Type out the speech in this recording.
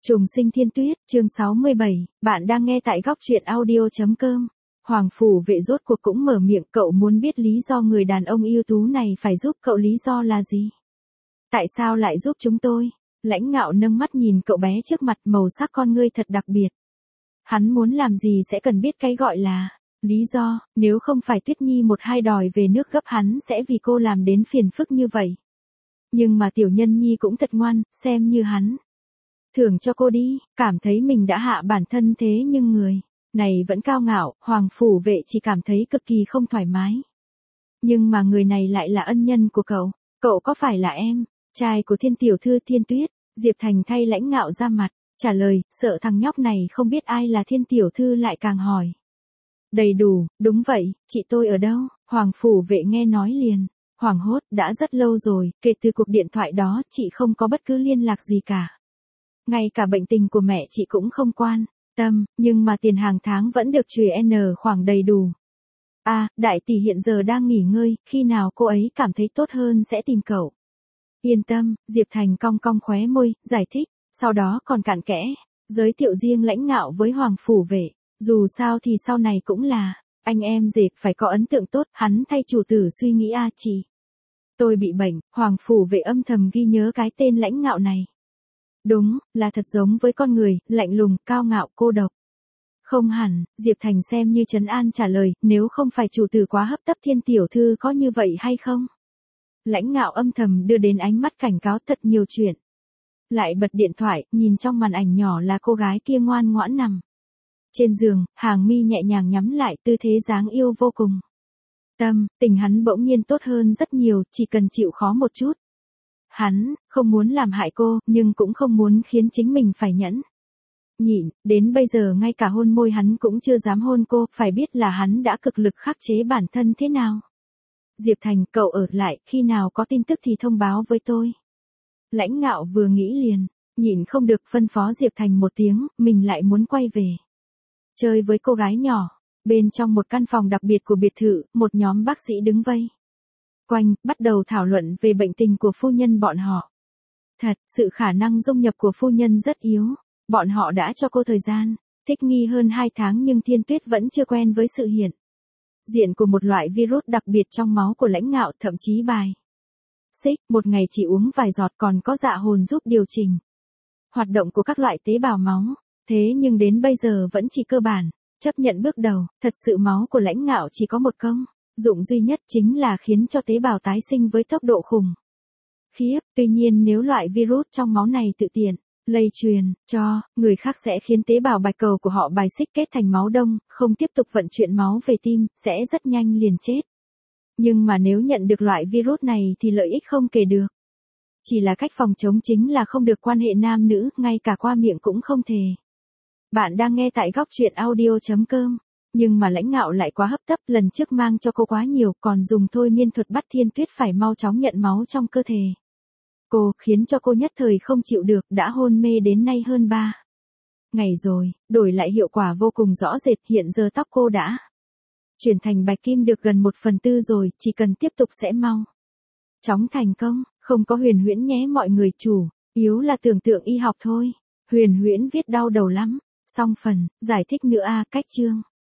Trùng sinh thiên tuyết, chương 67, bạn đang nghe tại góc truyện audio.com. Hoàng phủ vệ rốt cuộc cũng mở miệng, cậu muốn biết lý do người đàn ông ưu tú này phải giúp cậu, lý do là gì? Tại sao lại giúp chúng tôi? Lãnh Ngạo nâng mắt nhìn cậu bé trước mặt, màu sắc con ngươi thật đặc biệt. Hắn muốn làm gì sẽ cần biết cái gọi là lý do, nếu không phải Tuyết Nhi một hai đòi về nước gấp hắn sẽ vì cô làm đến phiền phức như vậy. Nhưng mà Tiểu Nhân Nhi cũng thật ngoan, xem như hắn thưởng cho cô đi, cảm thấy mình đã hạ bản thân thế nhưng người này vẫn cao ngạo, Hoàng phủ vệ chỉ cảm thấy cực kỳ không thoải mái. Nhưng mà người này lại là ân nhân của cậu có phải là em trai của Thiên tiểu thư Thiên Tuyết? Diệp Thành thay Lãnh Ngạo ra mặt, trả lời, sợ thằng nhóc này không biết ai là Thiên tiểu thư lại càng hỏi. Đầy đủ, đúng vậy, chị tôi ở đâu? Hoàng phủ vệ nghe nói liền hoảng hốt, đã rất lâu rồi, kể từ cuộc điện thoại đó chị không có bất cứ liên lạc gì cả. Ngay cả bệnh tình của mẹ chị cũng không quan tâm, nhưng mà tiền hàng tháng vẫn được trừ N khoảng đầy đủ. Đại tỷ hiện giờ đang nghỉ ngơi, khi nào cô ấy cảm thấy tốt hơn sẽ tìm cậu. Yên tâm, Diệp Thành cong cong khóe môi, giải thích, sau đó còn cặn kẽ giới thiệu riêng Lãnh Ngạo với Hoàng phủ vệ, dù sao thì sau này cũng là anh em dệt, phải có ấn tượng tốt, hắn thay chủ tử suy nghĩ. Chị tôi bị bệnh. Hoàng phủ vệ âm thầm ghi nhớ cái tên Lãnh Ngạo này. Đúng, là thật giống với con người, lạnh lùng, cao ngạo, cô độc. Không hẳn, Diệp Thành xem như trấn an trả lời, nếu không phải chủ tử quá hấp tấp Thiên tiểu thư có như vậy hay không? Lãnh Ngạo âm thầm đưa đến ánh mắt cảnh cáo, thật nhiều chuyện. Lại bật điện thoại, nhìn trong màn ảnh nhỏ là cô gái kia ngoan ngoãn nằm trên giường, hàng mi nhẹ nhàng nhắm lại, tư thế dáng yêu vô cùng. Tình hắn bỗng nhiên tốt hơn rất nhiều, chỉ cần chịu khó một chút. Hắn không muốn làm hại cô, nhưng cũng không muốn khiến chính mình phải nhẫn nhịn, đến bây giờ ngay cả hôn môi hắn cũng chưa dám hôn cô, phải biết là hắn đã cực lực khắc chế bản thân thế nào. Diệp Thành, cậu ở lại, khi nào có tin tức thì thông báo với tôi. Lãnh Ngạo vừa nghĩ liền nhịn không được phân phó Diệp Thành một tiếng, mình lại muốn quay về chơi với cô gái nhỏ. Bên trong một căn phòng đặc biệt của biệt thự, một nhóm bác sĩ đứng vây quanh, bắt đầu thảo luận về bệnh tình của phu nhân bọn họ. Sự khả năng dung nhập của phu nhân rất yếu. Bọn họ đã cho cô thời gian thích nghi hơn 2 tháng nhưng Thiên Tuyết vẫn chưa quen với sự hiện diện của một loại virus đặc biệt trong máu của Lãnh Ngạo, thậm chí bài xích, một ngày chỉ uống vài giọt, còn có dạ hồn giúp điều chỉnh hoạt động của các loại tế bào máu. Thế nhưng đến bây giờ vẫn chỉ cơ bản chấp nhận bước đầu, thật sự máu của Lãnh Ngạo chỉ có một công dụng duy nhất, chính là khiến cho tế bào tái sinh với tốc độ khủng khiếp. Tuy nhiên nếu loại virus trong máu này tự tiện lây truyền cho người khác sẽ khiến tế bào bạch cầu của họ bài xích kết thành máu đông, không tiếp tục vận chuyển máu về tim, sẽ rất nhanh liền chết. Nhưng mà nếu nhận được loại virus này thì lợi ích không kể được. Chỉ là cách phòng chống chính là không được quan hệ nam nữ, ngay cả qua miệng cũng không thể. Bạn đang nghe tại góc truyện audio.com. Nhưng mà Lãnh Ngạo lại quá hấp tấp, lần trước mang cho cô quá nhiều, còn dùng thôi miên thuật bắt Thiên Tuyết phải mau chóng nhận máu trong cơ thể cô, khiến cho cô nhất thời không chịu được, đã hôn mê đến nay hơn 3 ngày rồi. Đổi lại hiệu quả vô cùng rõ rệt, hiện giờ tóc cô đã chuyển thành bạch kim được gần 1/4 rồi, chỉ cần tiếp tục sẽ mau chóng thành công. Không có huyền huyễn nhé mọi người, chủ yếu là tưởng tượng y học thôi. Huyền huyễn viết đau đầu lắm. Xong phần giải thích nữa. Cách chương